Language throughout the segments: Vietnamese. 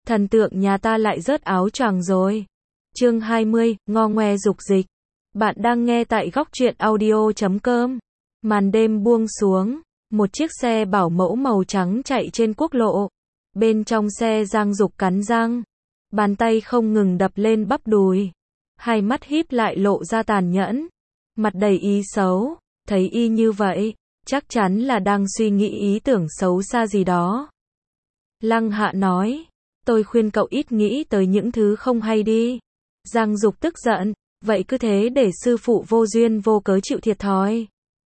Thần tượng nhà ta lại rớt áo choàng rồi. Chương 20, ngo ngoe dục dịch. Bạn đang nghe tại góc truyện audio.com. Màn đêm buông xuống, một chiếc xe bảo mẫu màu trắng chạy trên quốc lộ. Bên trong xe Giang Dục cắn răng, bàn tay không ngừng đập lên bắp đùi. Hai mắt híp lại lộ ra tàn nhẫn, mặt đầy ý xấu, thấy y như vậy, chắc chắn là đang suy nghĩ ý tưởng xấu xa gì đó. Lăng Hạ nói, tôi khuyên cậu ít nghĩ tới những thứ không hay đi. Giang Dục tức giận, vậy cứ thế để sư phụ vô duyên vô cớ chịu thiệt thòi.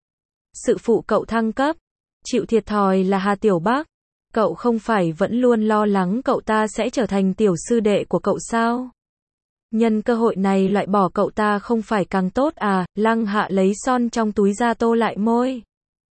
Sư phụ cậu thăng cấp, chịu thiệt thòi là Hà Tiểu Bắc. Cậu không phải vẫn luôn lo lắng cậu ta sẽ trở thành tiểu sư đệ của cậu sao? Nhân cơ hội này loại bỏ cậu ta không phải càng tốt à? Lăng Hạ lấy son trong túi ra tô lại môi.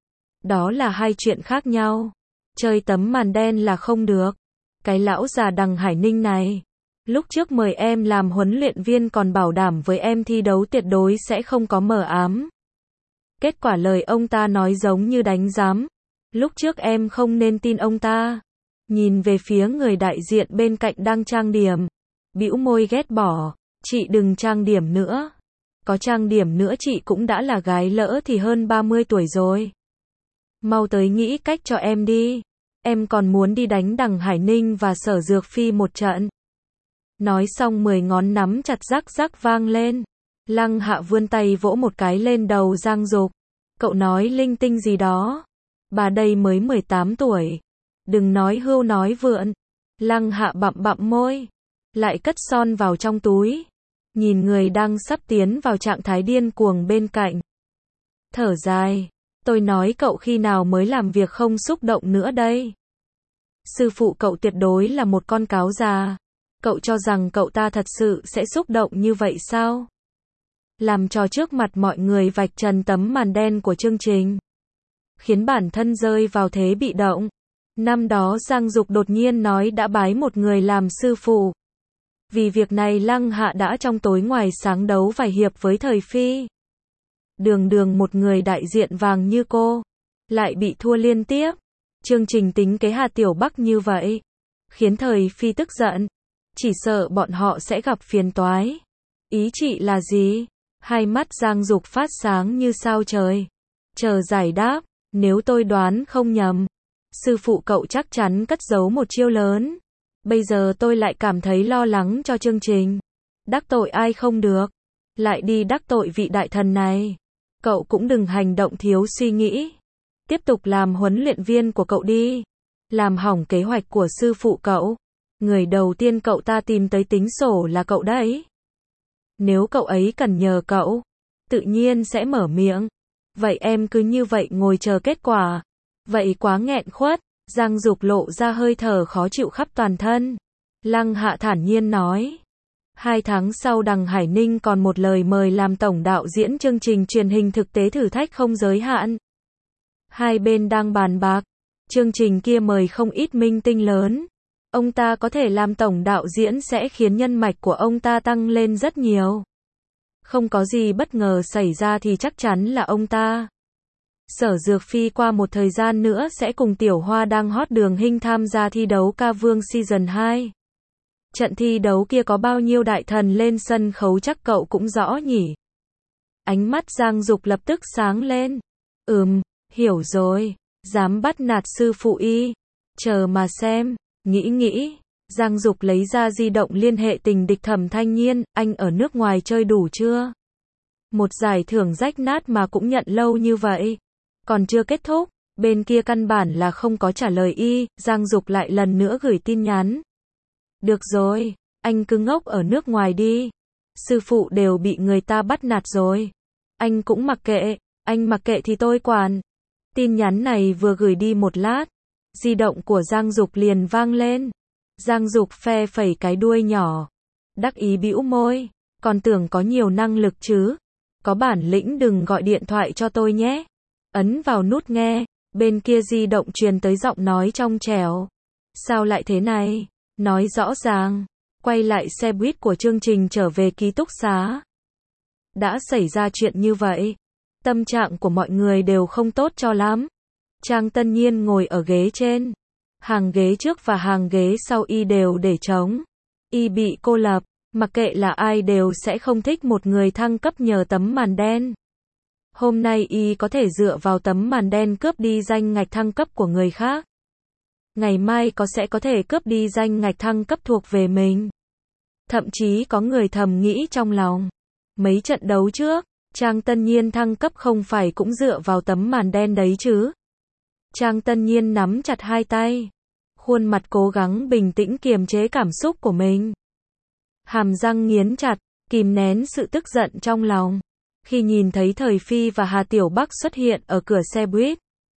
Đó là hai chuyện khác nhau. Chơi tấm màn đen là không được. Cái lão già Đằng Hải Ninh này, lúc trước mời em làm huấn luyện viên còn bảo đảm với em thi đấu tuyệt đối sẽ không có mờ ám. Kết quả lời ông ta nói giống như đánh giám. Lúc trước em không nên tin ông ta. Nhìn về phía người đại diện bên cạnh đang trang điểm, bĩu môi ghét bỏ, chị đừng trang điểm nữa. Có trang điểm nữa chị cũng đã là gái lỡ thì hơn 30 tuổi rồi. Mau tới nghĩ cách cho em đi. Em còn muốn đi đánh Đằng Hải Ninh và Sở Dược Phi một trận. Nói xong 10 ngón nắm chặt rắc rắc vang lên. Lăng Hạ vươn tay vỗ một cái lên đầu Giang Dục. Cậu nói linh tinh gì đó? Bà đây mới 18 tuổi. Đừng nói hưu nói vượn. Lăng Hạ bặm bặm môi, lại cất son vào trong túi. Nhìn người đang sắp tiến vào trạng thái điên cuồng bên cạnh. Thở dài. Tôi nói cậu khi nào mới làm việc không xúc động nữa đây? Sư phụ cậu tuyệt đối là một con cáo già. Cậu cho rằng cậu ta thật sự sẽ xúc động như vậy sao? Làm trò trước mặt mọi người vạch trần tấm màn đen của chương trình, khiến bản thân rơi vào thế bị động. Năm đó Giang Dục đột nhiên nói đã bái một người làm sư phụ. Vì việc này Lăng Hạ đã trong tối ngoài sáng đấu vài hiệp với Thời Phi. Đường một người đại diện vàng như cô, lại bị thua liên tiếp. Chương trình tính kế Hà Tiểu Bắc như vậy, khiến Thời Phi tức giận. Chỉ sợ bọn họ sẽ gặp phiền toái. Ý chị là gì? Hai mắt Giang Dục phát sáng như sao trời. Chờ giải đáp. Nếu tôi đoán không nhầm, sư phụ cậu chắc chắn cất giấu một chiêu lớn. Bây giờ tôi lại cảm thấy lo lắng cho chương trình. Đắc tội ai không được, lại đi đắc tội vị đại thần này. Cậu cũng đừng hành động thiếu suy nghĩ. Tiếp tục làm huấn luyện viên của cậu đi. Làm hỏng kế hoạch của sư phụ cậu. Người đầu tiên cậu ta tìm tới tính sổ là cậu đấy. Nếu cậu ấy cần nhờ cậu, tự nhiên sẽ mở miệng. Vậy em cứ như vậy ngồi chờ kết quả. Vậy quá nghẹn khuất. Giang Dục lộ ra hơi thở khó chịu khắp toàn thân. Lăng Hạ thản nhiên nói. 2 tháng sau Đằng Hải Ninh còn một lời mời làm tổng đạo diễn chương trình truyền hình thực tế thử thách không giới hạn. Hai bên đang bàn bạc. Chương trình kia mời không ít minh tinh lớn. Ông ta có thể làm tổng đạo diễn sẽ khiến nhân mạch của ông ta tăng lên rất nhiều. Không có gì bất ngờ xảy ra thì chắc chắn là ông ta. Sở Dược Phi qua một thời gian nữa sẽ cùng Tiểu Hoa đang hot Đường Hinh tham gia thi đấu Ca Vương Season 2. Trận thi đấu kia có bao nhiêu đại thần lên sân khấu chắc cậu cũng rõ nhỉ? Ánh mắt Giang Dục lập tức sáng lên. Hiểu rồi. Dám bắt nạt sư phụ y. Chờ mà xem. Nghĩ. Giang Dục lấy ra di động liên hệ tình địch Thẩm Thanh Nhiên. Anh ở nước ngoài chơi đủ chưa? Một giải thưởng rách nát mà cũng nhận lâu như vậy. Còn chưa kết thúc. Bên kia căn bản là không có trả lời y. Giang Dục lại lần nữa gửi tin nhắn. Được rồi, anh cứ ngốc ở nước ngoài đi. Sư phụ đều bị người ta bắt nạt rồi. Anh cũng mặc kệ. Anh mặc kệ thì tôi quản. Tin nhắn này vừa gửi đi một lát, di động của Giang Dục liền vang lên. Giang Dục phe phẩy cái đuôi nhỏ, đắc ý bĩu môi. Còn tưởng có nhiều năng lực chứ. Có bản lĩnh đừng gọi điện thoại cho tôi nhé. Ấn vào nút nghe. Bên kia di động truyền tới giọng nói trong trẻo. Sao lại thế này? Nói rõ ràng. Quay lại xe buýt của chương trình trở về ký túc xá. Đã xảy ra chuyện như vậy. Tâm trạng của mọi người đều không tốt cho lắm. Trang Tân Nhiên ngồi ở ghế trên. Hàng ghế trước và hàng ghế sau y đều để trống. Y bị cô lập, mặc kệ là ai đều sẽ không thích một người thăng cấp nhờ tấm màn đen. Hôm nay y có thể dựa vào tấm màn đen cướp đi danh ngạch thăng cấp của người khác. Ngày mai sẽ có thể cướp đi danh ngạch thăng cấp thuộc về mình. Thậm chí có người thầm nghĩ trong lòng. Mấy trận đấu trước, Trang Tân Nhiên thăng cấp không phải cũng dựa vào tấm màn đen đấy chứ. Trang Tân Nhiên nắm chặt hai tay. Khuôn mặt cố gắng bình tĩnh kiềm chế cảm xúc của mình. Hàm răng nghiến chặt, kìm nén sự tức giận trong lòng. Khi nhìn thấy Thời Phi và Hà Tiểu Bắc xuất hiện ở cửa xe buýt.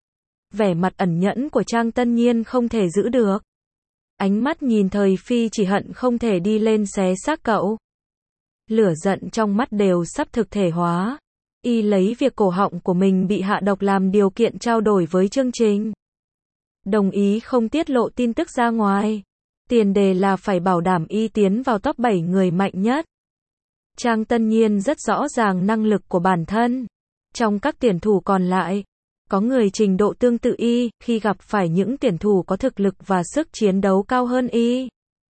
Vẻ mặt ẩn nhẫn của Trang Tân Nhiên không thể giữ được. Ánh mắt nhìn Thời Phi chỉ hận không thể đi lên xé xác cậu. Lửa giận trong mắt đều sắp thực thể hóa. Y lấy việc cổ họng của mình bị hạ độc làm điều kiện trao đổi với chương trình. Đồng ý không tiết lộ tin tức ra ngoài. Tiền đề là phải bảo đảm y tiến vào top 7 người mạnh nhất. Trang Tân Nhiên rất rõ ràng năng lực của bản thân. Trong các tuyển thủ còn lại, có người trình độ tương tự y, khi gặp phải những tuyển thủ có thực lực và sức chiến đấu cao hơn y.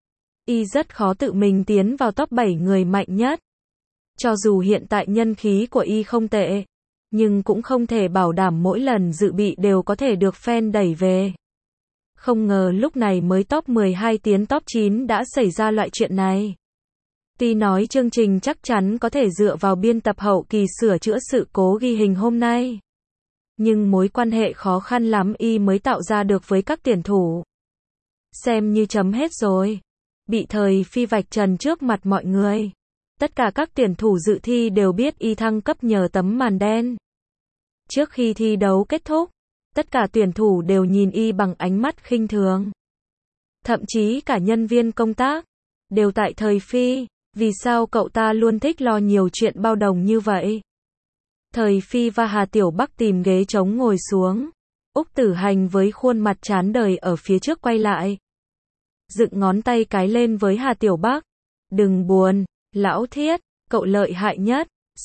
Y rất khó tự mình tiến vào top 7 người mạnh nhất. Cho dù hiện tại nhân khí của y không tệ, nhưng cũng không thể bảo đảm mỗi lần dự bị đều có thể được fan đẩy về. Không ngờ lúc này mới top 12 tiến top 9 đã xảy ra loại chuyện này. Tuy nói chương trình chắc chắn có thể dựa vào biên tập hậu kỳ sửa chữa sự cố ghi hình hôm nay. Nhưng mối quan hệ khó khăn lắm y mới tạo ra được với các tuyển thủ. Xem như chấm hết rồi. Bị Thời Phi vạch trần trước mặt mọi người. Tất cả các tuyển thủ dự thi đều biết y thăng cấp nhờ tấm màn đen. Trước khi thi đấu kết thúc, tất cả tuyển thủ đều nhìn y bằng ánh mắt khinh thường. Thậm chí cả nhân viên công tác đều tại Thời Phi, vì sao cậu ta luôn thích lo nhiều chuyện bao đồng như vậy? Thời Phi và Hà Tiểu Bắc tìm ghế trống ngồi xuống. Úc Tử Hành với khuôn mặt chán đời ở phía trước quay lại. Dựng ngón tay cái lên với Hà Tiểu Bắc. Đừng buồn, lão Thiết, cậu lợi hại nhất.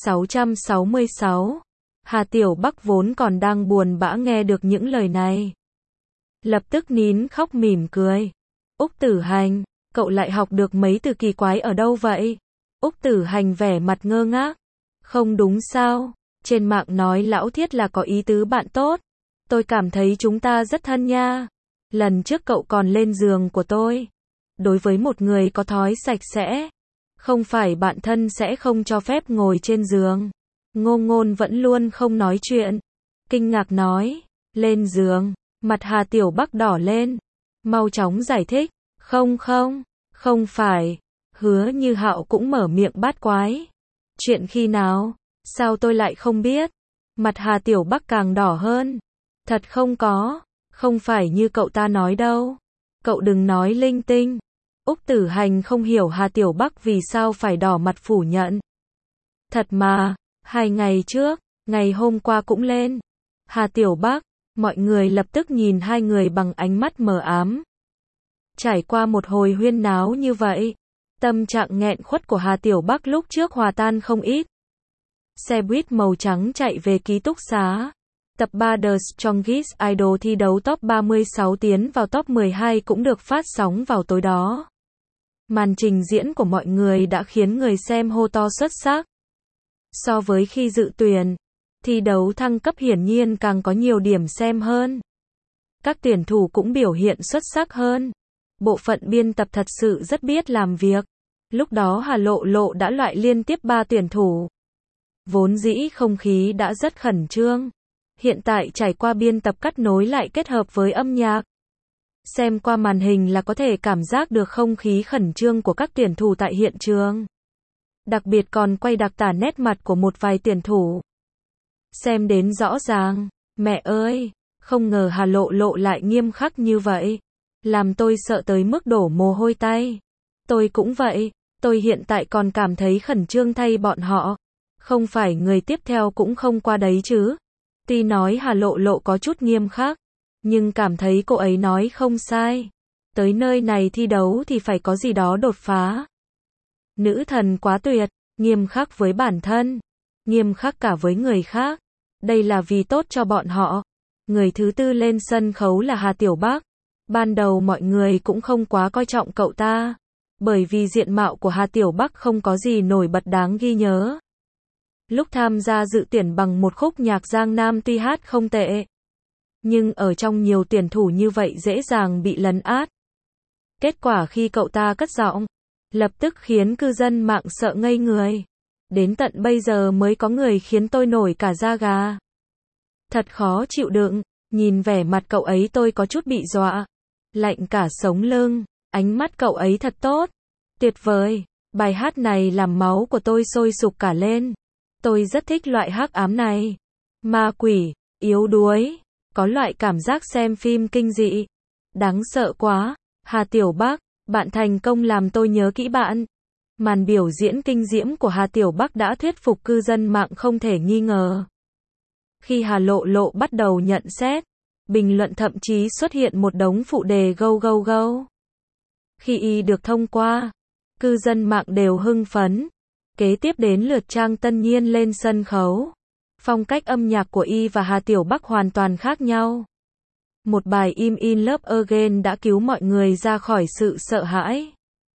666. Hà Tiểu Bắc vốn còn đang buồn bã nghe được những lời này. Lập tức nín khóc mỉm cười. Úc Tử Hành, cậu lại học được mấy từ kỳ quái ở đâu vậy? Úc Tử Hành vẻ mặt ngơ ngác. Không đúng sao? Trên mạng nói lão Thiết là có ý tứ bạn tốt. Tôi cảm thấy chúng ta rất thân nha. Lần trước cậu còn lên giường của tôi. Đối với một người có thói sạch sẽ, không phải bạn thân sẽ không cho phép ngồi trên giường. Ngô Ngôn vẫn luôn không nói chuyện. Kinh ngạc nói, lên giường. Mặt Hà Tiểu Bắc đỏ lên. Mau chóng giải thích. Không phải. Hứa Như Hạo cũng mở miệng bát quái. Chuyện khi nào? Sao tôi lại không biết? Mặt Hà Tiểu Bắc càng đỏ hơn. Thật không có. Không phải như cậu ta nói đâu. Cậu đừng nói linh tinh. Úc Tử Hành không hiểu Hà Tiểu Bắc vì sao phải đỏ mặt phủ nhận. Thật mà, 2 ngày trước, ngày hôm qua cũng lên. Hà Tiểu Bắc, mọi người lập tức nhìn hai người bằng ánh mắt mờ ám. Trải qua một hồi huyên náo như vậy, tâm trạng nghẹn khuất của Hà Tiểu Bắc lúc trước hòa tan không ít. Xe buýt màu trắng chạy về ký túc xá. Tập 3 The Strongest Idol thi đấu top 36 tiến vào top 12 cũng được phát sóng vào tối đó. Màn trình diễn của mọi người đã khiến người xem hô to xuất sắc. So với khi dự tuyển, thi đấu thăng cấp hiển nhiên càng có nhiều điểm xem hơn. Các tuyển thủ cũng biểu hiện xuất sắc hơn. Bộ phận biên tập thật sự rất biết làm việc. Lúc đó Hà Lộ Lộ đã loại liên tiếp 3 tuyển thủ. Vốn dĩ không khí đã rất khẩn trương. Hiện tại trải qua biên tập cắt nối lại kết hợp với âm nhạc. Xem qua màn hình là có thể cảm giác được không khí khẩn trương của các tuyển thủ tại hiện trường. Đặc biệt còn quay đặc tả nét mặt của một vài tuyển thủ. Xem đến rõ ràng. Mẹ ơi, không ngờ Hà Lộ Lộ lại nghiêm khắc như vậy. Làm tôi sợ tới mức đổ mồ hôi tay. Tôi cũng vậy, tôi hiện tại còn cảm thấy khẩn trương thay bọn họ. Không phải người tiếp theo cũng không qua đấy chứ. Tuy nói Hà Lộ Lộ có chút nghiêm khắc, nhưng cảm thấy cô ấy nói không sai. Tới nơi này thi đấu thì phải có gì đó đột phá. Nữ thần quá tuyệt, nghiêm khắc với bản thân, nghiêm khắc cả với người khác. Đây là vì tốt cho bọn họ. Người thứ tư lên sân khấu là Hà Tiểu Bắc. Ban đầu mọi người cũng không quá coi trọng cậu ta, bởi vì diện mạo của Hà Tiểu Bắc không có gì nổi bật đáng ghi nhớ. Lúc tham gia dự tuyển bằng một khúc nhạc Giang Nam tuy hát không tệ, nhưng ở trong nhiều tuyển thủ như vậy dễ dàng bị lấn át. Kết quả khi cậu ta cất giọng, lập tức khiến cư dân mạng sợ ngây người. Đến tận bây giờ mới có người khiến tôi nổi cả da gà. Thật khó chịu đựng, nhìn vẻ mặt cậu ấy tôi có chút bị dọa. Lạnh cả sống lưng, ánh mắt cậu ấy thật tốt. Tuyệt vời, bài hát này làm máu của tôi sôi sục cả lên. Tôi rất thích loại hắc ám này. Ma quỷ, yếu đuối, có loại cảm giác xem phim kinh dị. Đáng sợ quá. Hà Tiểu Bắc, bạn thành công làm tôi nhớ kỹ bạn. Màn biểu diễn kinh diễm của Hà Tiểu Bắc đã thuyết phục cư dân mạng không thể nghi ngờ. Khi Hà Lộ Lộ bắt đầu nhận xét, bình luận thậm chí xuất hiện một đống phụ đề gâu gâu gâu. Khi y được thông qua, cư dân mạng đều hưng phấn. Kế tiếp đến lượt Trang Tân Nhiên lên sân khấu. Phong cách âm nhạc của y và Hà Tiểu Bắc hoàn toàn khác nhau. Một bài Im In Love Again đã cứu mọi người ra khỏi sự sợ hãi.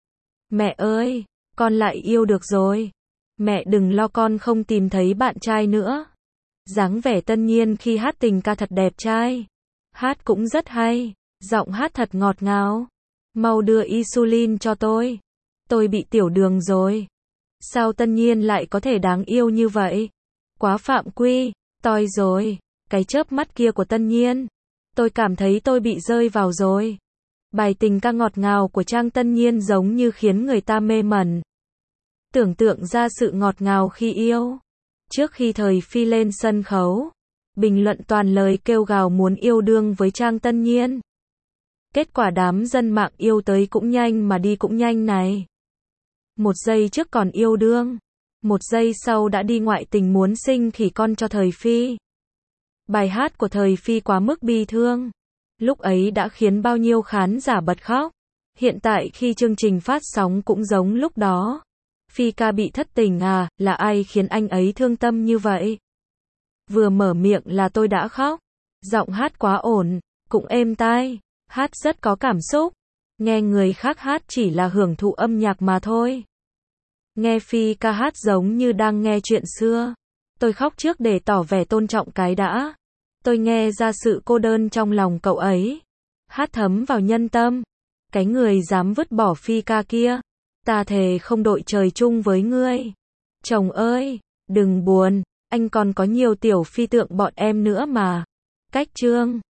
Mẹ ơi, con lại yêu được rồi. Mẹ đừng lo, con không tìm thấy bạn trai nữa. Dáng vẻ Tân Nhiên khi hát tình ca thật đẹp trai. Hát cũng rất hay, giọng hát thật ngọt ngào. Mau đưa insulin cho tôi. Tôi bị tiểu đường rồi. Sao Tân Nhiên lại có thể đáng yêu như vậy? Quá phạm quy, toi rồi. Cái chớp mắt kia của Tân Nhiên. Tôi cảm thấy tôi bị rơi vào rồi. Bài tình ca ngọt ngào của Trang Tân Nhiên giống như khiến người ta mê mẩn. Tưởng tượng ra sự ngọt ngào khi yêu. Trước khi Thời Phi lên sân khấu, bình luận toàn lời kêu gào muốn yêu đương với Trang Tân Nhiên. Kết quả đám dân mạng yêu tới cũng nhanh mà đi cũng nhanh này. Một giây trước còn yêu đương, một giây sau đã đi ngoại tình muốn sinh khỉ con cho Thời Phi. Bài hát của Thời Phi quá mức bi thương. Lúc ấy đã khiến bao nhiêu khán giả bật khóc. Hiện tại khi chương trình phát sóng cũng giống lúc đó. Phi ca bị thất tình à, là ai khiến anh ấy thương tâm như vậy? Vừa mở miệng là tôi đã khóc. Giọng hát quá ổn, cũng êm tai, hát rất có cảm xúc. Nghe người khác hát chỉ là hưởng thụ âm nhạc mà thôi. Nghe Phi ca hát giống như đang nghe chuyện xưa. Tôi khóc trước để tỏ vẻ tôn trọng cái đã. Tôi nghe ra sự cô đơn trong lòng cậu ấy. Hát thấm vào nhân tâm. Cái người dám vứt bỏ Phi ca kia. Ta thề không đội trời chung với ngươi. Chồng ơi, đừng buồn, anh còn có nhiều tiểu phi tượng bọn em nữa mà. Cách chương